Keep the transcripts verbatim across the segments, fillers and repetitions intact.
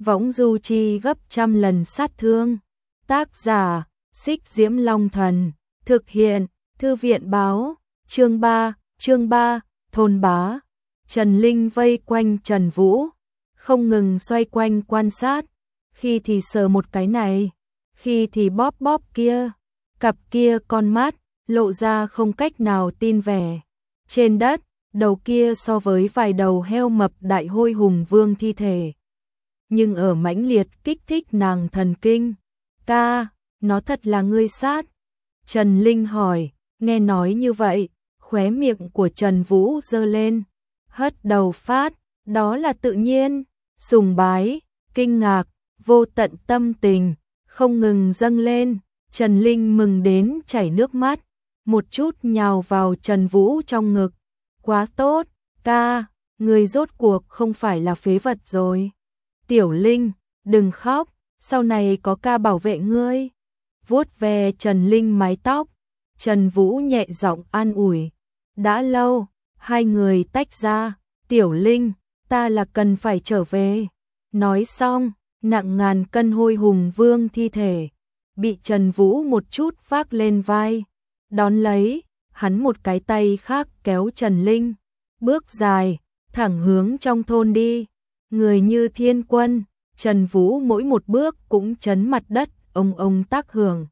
võng du chi gấp trăm lần sát thương. Tác giả, Xích Diễm Long Thần, thực hiện, Thư viện báo, chương ba, chương ba, thôn bá. Trần Linh vây quanh Trần Vũ, không ngừng xoay quanh quan sát, khi thì sờ một cái này, khi thì bóp bóp kia, cặp kia con mắt, lộ ra không cách nào tin vẻ. Trên đất, đầu kia so với vài đầu heo mập đại hôi hùng vương thi thể. Nhưng ở mãnh liệt kích thích nàng thần kinh. Ca, nó thật là ngươi sát. Trần Linh hỏi, nghe nói như vậy, khóe miệng của Trần Vũ giơ lên, hất đầu phát, đó là tự nhiên, sùng bái, kinh ngạc, vô tận tâm tình, không ngừng dâng lên. Trần Linh mừng đến chảy nước mắt, một chút nhào vào Trần Vũ trong ngực. Quá tốt, ca, người rốt cuộc không phải là phế vật rồi. Tiểu Linh, đừng khóc, sau này có ca bảo vệ ngươi. Vuốt ve Trần Linh mái tóc, Trần Vũ nhẹ giọng an ủi. Đã lâu, hai người tách ra, Tiểu Linh, ta là cần phải trở về. Nói xong, nặng ngàn cân hôi hùng vương thi thể, bị Trần Vũ một chút vác lên vai. Đón lấy, hắn một cái tay khác kéo Trần Linh, bước dài, thẳng hướng trong thôn đi. Người như thiên quân, Trần Vũ mỗi một bước cũng chấn mặt đất, ông ông tác hưởng.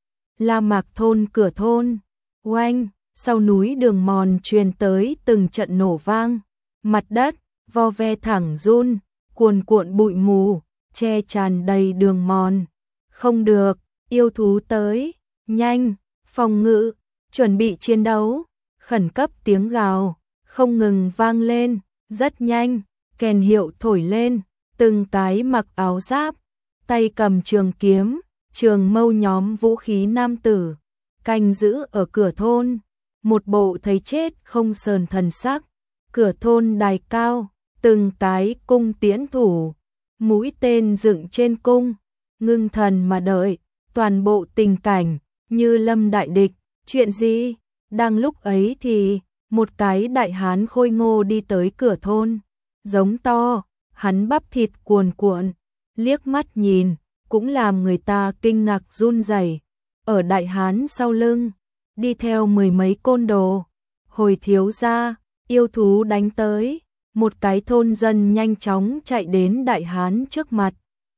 La Mạc thôn cửa thôn, oanh, sau núi đường mòn truyền tới từng trận nổ vang, mặt đất, vo ve thẳng run, cuồn cuộn bụi mù, che tràn đầy đường mòn. Không được, yêu thú tới, nhanh, phòng ngự, chuẩn bị chiến đấu, khẩn cấp tiếng gào, không ngừng vang lên, rất nhanh, kèn hiệu thổi lên, từng cái mặc áo giáp, tay cầm trường kiếm, trường mâu nhóm vũ khí nam tử, canh giữ ở cửa thôn, một bộ thấy chết không sờn thần sắc. Cửa thôn đài cao, từng cái cung tiễn thủ, mũi tên dựng trên cung, ngưng thần mà đợi, toàn bộ tình cảnh như lâm đại địch. Chuyện gì? Đang lúc ấy thì một cái đại hán khôi ngô đi tới cửa thôn, giống to, hắn bắp thịt cuồn cuộn, liếc mắt nhìn, cũng làm người ta kinh ngạc run rẩy. Ở đại hán sau lưng, đi theo mười mấy côn đồ. Hồi thiếu gia, yêu thú đánh tới, một cái thôn dân nhanh chóng chạy đến đại hán trước mặt.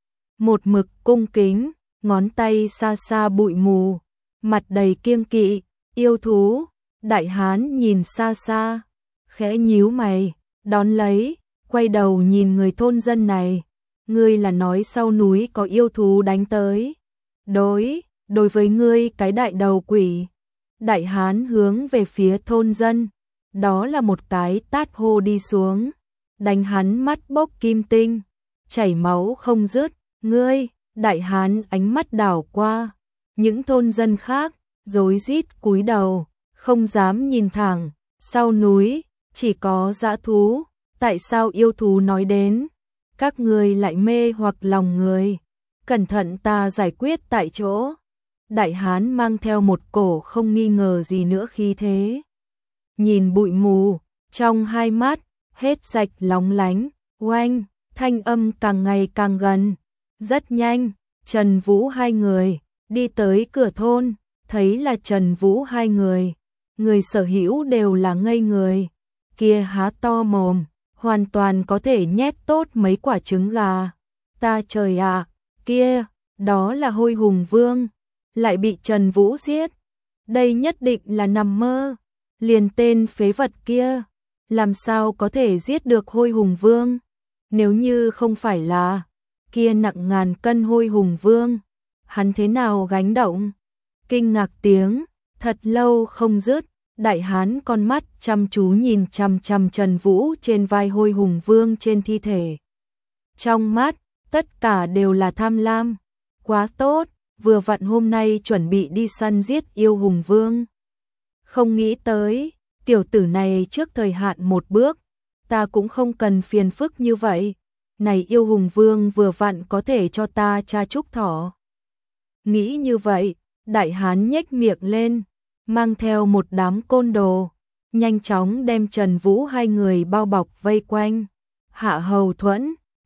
Một mực cung kính, ngón tay xa xa bụi mù, mặt đầy kiêng kỵ. Yêu thú, đại hán nhìn xa xa, khẽ nhíu mày, đón lấy, quay đầu nhìn người thôn dân này. Ngươi là nói sau núi có yêu thú đánh tới. Đối, đối với ngươi cái đại đầu quỷ. Đại hán hướng về phía thôn dân, đó là một cái tát hô đi xuống, đánh hắn mắt bốc kim tinh, chảy máu không dứt. Ngươi, đại hán ánh mắt đảo qua, những thôn dân khác rối rít cúi đầu, không dám nhìn thẳng. Sau núi chỉ có dã thú, tại sao yêu thú nói đến? Các người lại mê hoặc lòng người, cẩn thận ta giải quyết tại chỗ. Đại hán mang theo một cổ không nghi ngờ gì nữa khí thế, nhìn bụi mù, trong hai mắt hết sạch lóng lánh. Oanh, thanh âm càng ngày càng gần. Rất nhanh, Trần Vũ hai người đi tới cửa thôn, thấy là Trần Vũ hai người, người sở hữu đều là ngây người. Kia há to mồm, hoàn toàn có thể nhét tốt mấy quả trứng gà. Ta trời ạ, à, kia, đó là hôi hùng vương, lại bị Trần Vũ giết. Đây nhất định là nằm mơ, liền tên phế vật kia, làm sao có thể giết được hôi hùng vương? Nếu như không phải là kia nặng ngàn cân hôi hùng vương, hắn thế nào gánh động? Kinh ngạc tiếng thật lâu không dứt. Đại hán con mắt chăm chú nhìn chằm chằm Trần Vũ trên vai hôi hùng vương trên thi thể. Trong mắt, tất cả đều là tham lam. Quá tốt, vừa vặn hôm nay chuẩn bị đi săn giết yêu hùng vương. Không nghĩ tới, tiểu tử này trước thời hạn một bước, ta cũng không cần phiền phức như vậy. Này yêu hùng vương vừa vặn có thể cho ta tra trúc thỏ. Nghĩ như vậy, đại hán nhếch miệng lên, mang theo một đám côn đồ, nhanh chóng đem Trần Vũ hai người bao bọc vây quanh. Hạ Hầu Thuẫn,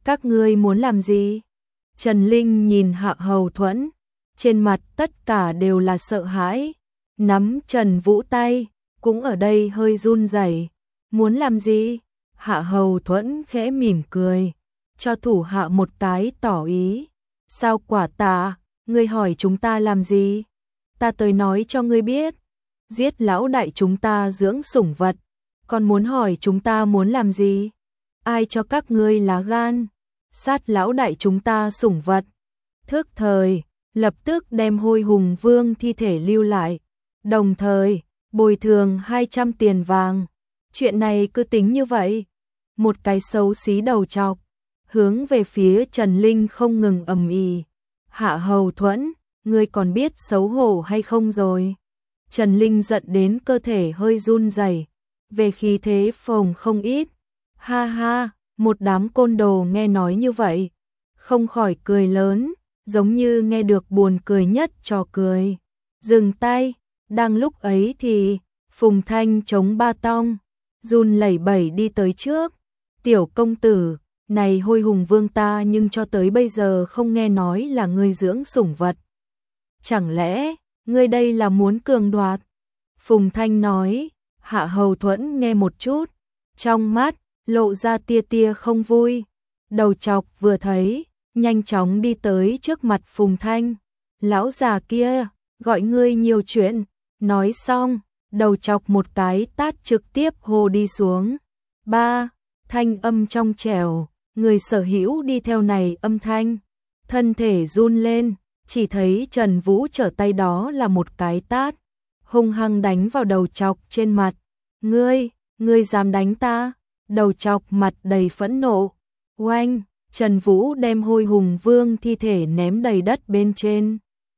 Các ngươi muốn làm gì? Trần Linh nhìn Hạ Hầu Thuẫn, trên mặt tất cả đều là sợ hãi, nắm Trần Vũ tay, cũng ở đây hơi run rẩy. Muốn làm gì? Hạ Hầu Thuẫn khẽ mỉm cười, cho thủ hạ một cái tỏ ý. Sao Quả Tà, ngươi hỏi chúng ta làm gì? Ta tới nói cho ngươi biết, giết lão đại chúng ta dưỡng sủng vật, còn muốn hỏi chúng ta muốn làm gì? Ai cho các ngươi lá gan? Sát lão đại chúng ta sủng vật. Thức thời, lập tức đem Hôi Hùng Vương thi thể lưu lại, đồng thời bồi thường hai trăm tiền vàng. Chuyện này cứ tính như vậy. Một cái xấu xí đầu trọc, hướng về phía Trần Linh không ngừng ầm ĩ. Hạ Hầu Thuẫn, ngươi còn biết xấu hổ hay không rồi? Trần Linh giận đến cơ thể hơi run rẩy, về khí thế phồng không ít. Ha ha, một đám côn đồ nghe nói như vậy, không khỏi cười lớn, giống như nghe được buồn cười nhất trò cười. Dừng tay, đang lúc ấy thì Phùng Thanh chống ba tong, run lẩy bẩy đi tới trước. Tiểu công tử, này Hôi Hùng Vương ta nhưng cho tới bây giờ không nghe nói là ngươi dưỡng sủng vật. Chẳng lẽ, ngươi đây là muốn cường đoạt? Phùng Thanh nói. Hạ Hầu Thuẫn nghe một chút, trong mắt lộ ra tia tia không vui. Đầu trọc vừa thấy, nhanh chóng đi tới trước mặt Phùng Thanh. Lão già kia, gọi ngươi nhiều chuyện. Nói xong, đầu trọc một cái tát trực tiếp hô đi xuống. Ba, thanh âm trong trẻo, người sở hữu đi theo này âm thanh. Thân thể run lên, chỉ thấy Trần Vũ trở tay đó là một cái tát, hung hăng đánh vào đầu trọc trên mặt. Ngươi, ngươi dám đánh ta? Đầu trọc mặt đầy phẫn nộ. Oanh, Trần Vũ đem Hôi Hùng Vương thi thể ném đầy đất bên trên.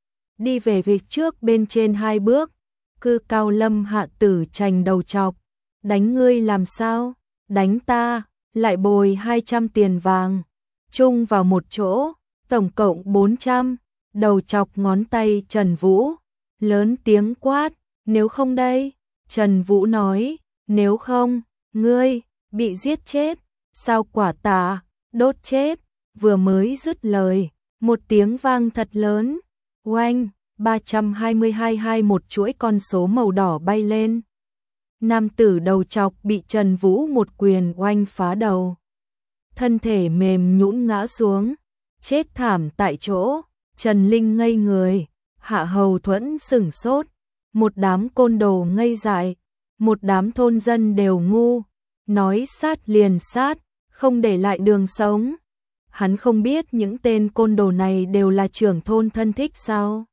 Đi về phía trước bên trên hai bước, cư cao lâm hạ tử trành đầu trọc. Đánh ngươi làm sao? Đánh ta, lại bồi hai trăm tiền vàng. Chung vào một chỗ, tổng cộng bốn trăm. Đầu chọc ngón tay Trần Vũ, lớn tiếng quát, nếu không đây? Trần Vũ nói, nếu không, ngươi, bị giết chết. Sao Quả Tà, đốt chết. Vừa mới dứt lời, một tiếng vang thật lớn. Oanh, ba trăm hai mươi hai hai một chuỗi con số màu đỏ bay lên. Nam tử đầu chọc bị Trần Vũ một quyền oanh phá đầu. Thân thể mềm nhũn ngã xuống, chết thảm tại chỗ. Trần Linh ngây người, Hạ Hầu Thuẫn sửng sốt, một đám côn đồ ngây dại, một đám thôn dân đều ngu, nói sát liền sát, không để lại đường sống. Hắn không biết những tên côn đồ này đều là trưởng thôn thân thích sao?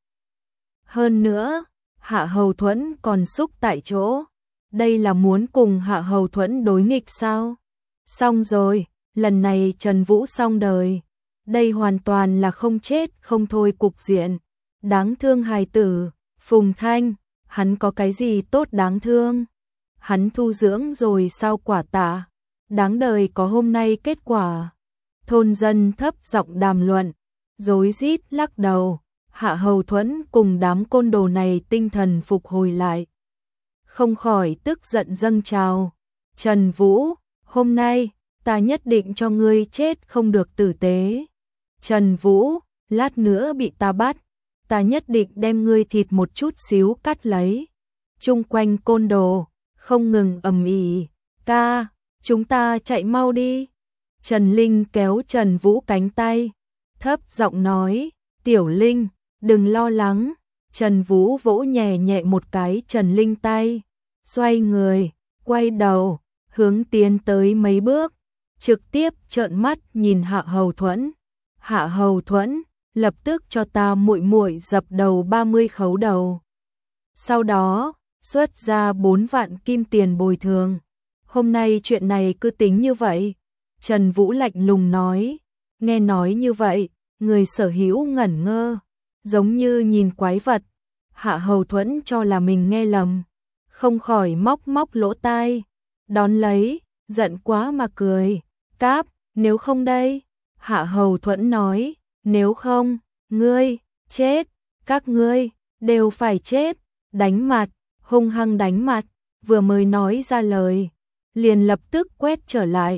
Hơn nữa, Hạ Hầu Thuẫn còn xúc tại chỗ, đây là muốn cùng Hạ Hầu Thuẫn đối nghịch sao? Xong rồi, lần này Trần Vũ xong đời. Đây hoàn toàn là không chết không thôi cục diện. Đáng thương hài tử, Phùng Thanh, hắn có cái gì tốt đáng thương? Hắn thu dưỡng rồi sao Quả Tà? Đáng đời có hôm nay kết quả. Thôn dân thấp giọng đàm luận, rối rít lắc đầu. Hạ Hầu Thuẫn cùng đám côn đồ này tinh thần phục hồi lại, không khỏi tức giận dâng trào. Trần Vũ, hôm nay ta nhất định cho ngươi chết không được tử tế. Trần Vũ, lát nữa bị ta bắt, ta nhất định đem ngươi thịt một chút xíu cắt lấy. Chung quanh côn đồ không ngừng ầm ĩ, ca, chúng ta chạy mau đi. Trần Linh kéo Trần Vũ cánh tay, thấp giọng nói, Tiểu Linh, đừng lo lắng. Trần Vũ vỗ nhẹ nhẹ một cái Trần Linh tay, xoay người, quay đầu, hướng tiến tới mấy bước, trực tiếp trợn mắt nhìn Hạ Hầu Thuẫn. Hạ Hầu Thuẫn, lập tức cho ta muội muội dập đầu ba mươi khấu đầu. Sau đó, xuất ra bốn vạn kim tiền bồi thường. Hôm nay chuyện này cứ tính như vậy. Trần Vũ lạnh lùng nói. Nghe nói như vậy, người sở hữu ngẩn ngơ, giống như nhìn quái vật. Hạ Hầu Thuẫn cho là mình nghe lầm, không khỏi móc móc lỗ tai, đón lấy, giận quá mà cười. Cáp, nếu không đây? Hạ Hầu Thuẫn nói, nếu không, ngươi, chết, các ngươi, đều phải chết. Đánh mặt, hung hăng đánh mặt, vừa mới nói ra lời, liền lập tức quét trở lại.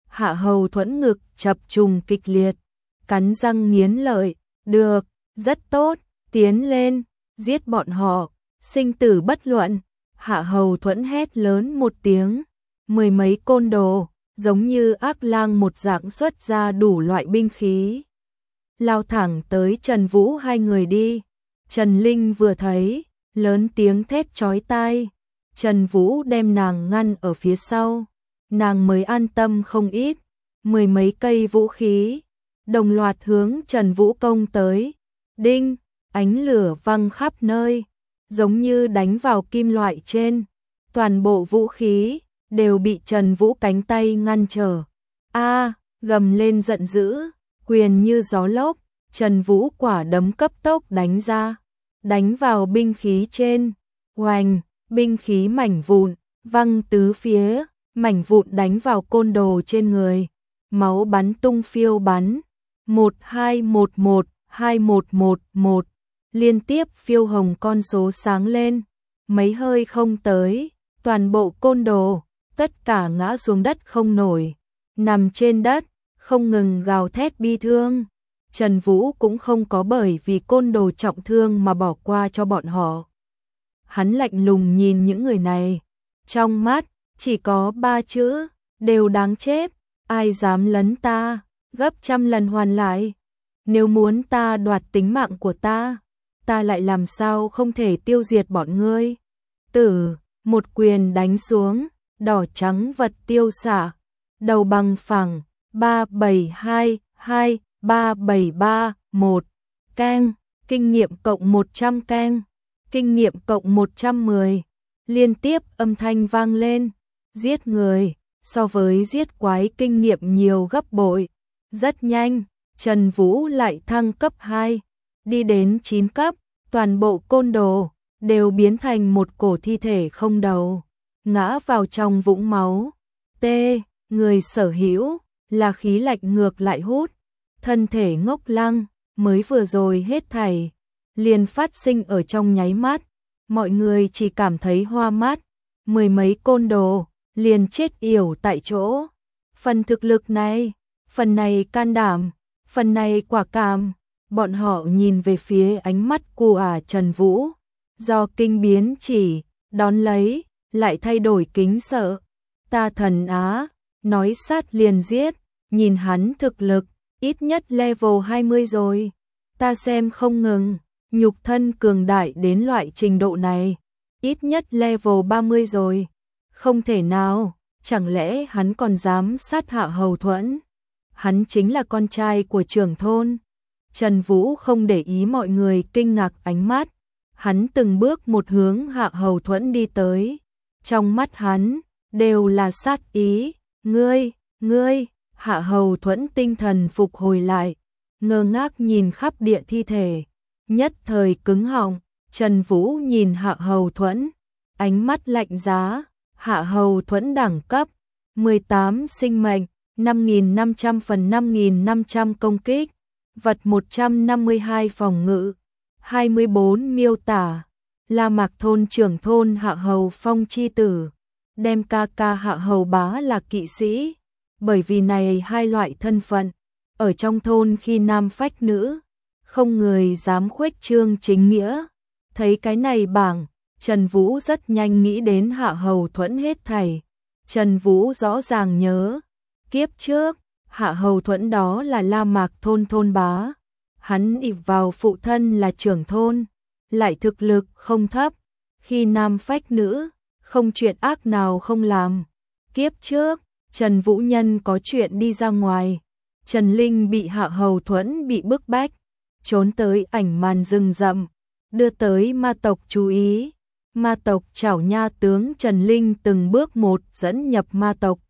Hạ Hầu Thuẫn ngực chập trùng kịch liệt, cắn răng nghiến lợi, được, rất tốt, tiến lên, giết bọn họ, sinh tử bất luận. Hạ Hầu Thuẫn hét lớn một tiếng, mười mấy côn đồ, giống như ác lang một dạng xuất ra đủ loại binh khí. Lao thẳng tới Trần Vũ hai người đi. Trần Linh vừa thấy, lớn tiếng thét chói tai. Trần Vũ đem nàng ngăn ở phía sau, nàng mới an tâm không ít. Mười mấy cây vũ khí, đồng loạt hướng Trần Vũ công tới. Đinh, ánh lửa văng khắp nơi, giống như đánh vào kim loại trên. Toàn bộ vũ khí đều bị Trần Vũ cánh tay ngăn trở. A, gầm lên giận dữ, quyền như gió lốc, Trần Vũ quả đấm cấp tốc đánh ra, đánh vào binh khí trên. Oành, binh khí mảnh vụn văng tứ phía, mảnh vụn đánh vào côn đồ trên người, máu bắn tung phiêu bắn. một hai một một, hai một một một, liên tiếp phiêu hồng con số sáng lên, mấy hơi không tới, toàn bộ côn đồ tất cả ngã xuống đất không nổi, nằm trên đất, không ngừng gào thét bi thương. Trần Vũ cũng không có bởi vì côn đồ trọng thương mà bỏ qua cho bọn họ. Hắn lạnh lùng nhìn những người này, trong mắt chỉ có ba chữ, đều đáng chết, ai dám lấn ta, gấp trăm lần hoàn lại. Nếu muốn ta đoạt tính mạng của ta, ta lại làm sao không thể tiêu diệt bọn ngươi. Tử, một quyền đánh xuống, đỏ trắng vật tiêu xạ, đầu bằng phẳng, ba bảy hai hai, ba bảy ba một, keng, kinh nghiệm cộng một trăm keng, kinh nghiệm cộng một trăm mười, liên tiếp âm thanh vang lên, giết người, so với giết quái kinh nghiệm nhiều gấp bội. Rất nhanh, Trần Vũ lại thăng cấp hai, đi đến chín cấp, toàn bộ côn đồ đều biến thành một cổ thi thể không đầu, ngã vào trong vũng máu. T, người sở hữu là khí lạnh ngược lại hút, thân thể ngốc lăng, mới vừa rồi hết thảy liền phát sinh ở trong nháy mắt, mọi người chỉ cảm thấy hoa mắt, mười mấy côn đồ liền chết yểu tại chỗ. Phần thực lực này, phần này can đảm, phần này quả cảm, bọn họ nhìn về phía ánh mắt của Trần Vũ, do kinh biến chỉ, đón lấy, lại thay đổi kính sợ. Ta thần á, nói sát liền giết, nhìn hắn thực lực, ít nhất level hai mươi rồi, ta xem không ngừng, nhục thân cường đại đến loại trình độ này, ít nhất level ba mươi rồi, không thể nào, chẳng lẽ hắn còn dám sát Hạ Hầu Thuẫn? Hắn chính là con trai của trưởng thôn. Trần Vũ không để ý mọi người kinh ngạc ánh mắt, hắn từng bước một hướng Hạ Hầu Thuẫn đi tới, trong mắt hắn đều là sát ý. Ngươi, ngươi, Hạ Hầu Thuẫn tinh thần phục hồi lại, ngơ ngác nhìn khắp địa thi thể, nhất thời cứng họng. Trần Vũ nhìn Hạ Hầu Thuẫn, ánh mắt lạnh giá. Hạ Hầu Thuẫn đẳng cấp mười tám sinh mệnh, năm nghìn năm trăm phần năm nghìn năm trăm công kích, vật một trăm năm mươi hai phòng ngự, hai mươi bốn miêu tả. La Mạc thôn trưởng thôn Hạ Hầu Phong chi tử, đem ca ca Hạ Hầu Bá là kỵ sĩ, bởi vì này hai loại thân phận, ở trong thôn khi nam phách nữ, không người dám khuếch trương chính nghĩa. Thấy cái này bảng, Trần Vũ rất nhanh nghĩ đến Hạ Hầu Thuẫn hết thảy. Trần Vũ rõ ràng nhớ, kiếp trước, Hạ Hầu Thuẫn đó là La Mạc thôn thôn bá, hắn ỷ vào phụ thân là trưởng thôn, lại thực lực không thấp, khi nam phách nữ, không chuyện ác nào không làm. Kiếp trước, Trần Vũ nhân có chuyện đi ra ngoài, Trần Linh bị Hạ Hầu Thuẫn bị bức bách, trốn tới ảnh màn rừng rậm, đưa tới ma tộc chú ý. Ma tộc chảo nha tướng Trần Linh từng bước một dẫn nhập ma tộc.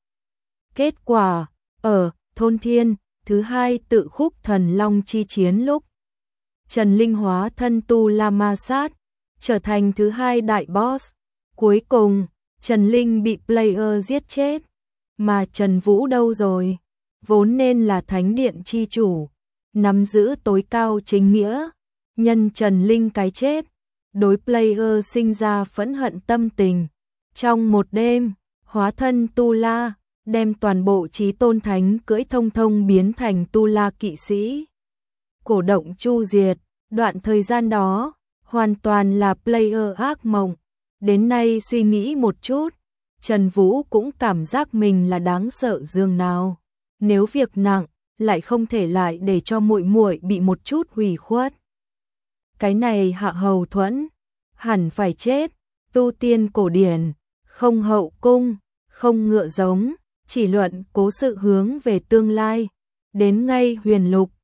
Kết quả, ở thôn Thiên, thứ hai tự khúc thần long chi chiến lúc, Trần Linh hóa thân Tu La Ma Sát, trở thành thứ hai đại boss. Cuối cùng, Trần Linh bị player giết chết. Mà Trần Vũ đâu rồi? Vốn nên là thánh điện chi chủ, nắm giữ tối cao chính nghĩa. Nhân Trần Linh cái chết, đối player sinh ra phẫn hận tâm tình. Trong một đêm, hóa thân Tu La, đem toàn bộ Chí Tôn Thánh cưỡi thông thông biến thành tu la kỵ sĩ. Cổ động chu diệt, đoạn thời gian đó, hoàn toàn là player ác mộng. Đến nay suy nghĩ một chút, Trần Vũ cũng cảm giác mình là đáng sợ dường nào. Nếu việc nặng, lại không thể lại để cho muội muội bị một chút hủy khuất. Cái này Hạ Hầu Thuẫn, hẳn phải chết, tu tiên cổ điển, không hậu cung, không ngựa giống, chỉ luận cố sự hướng về tương lai. Đến ngay huyền lục,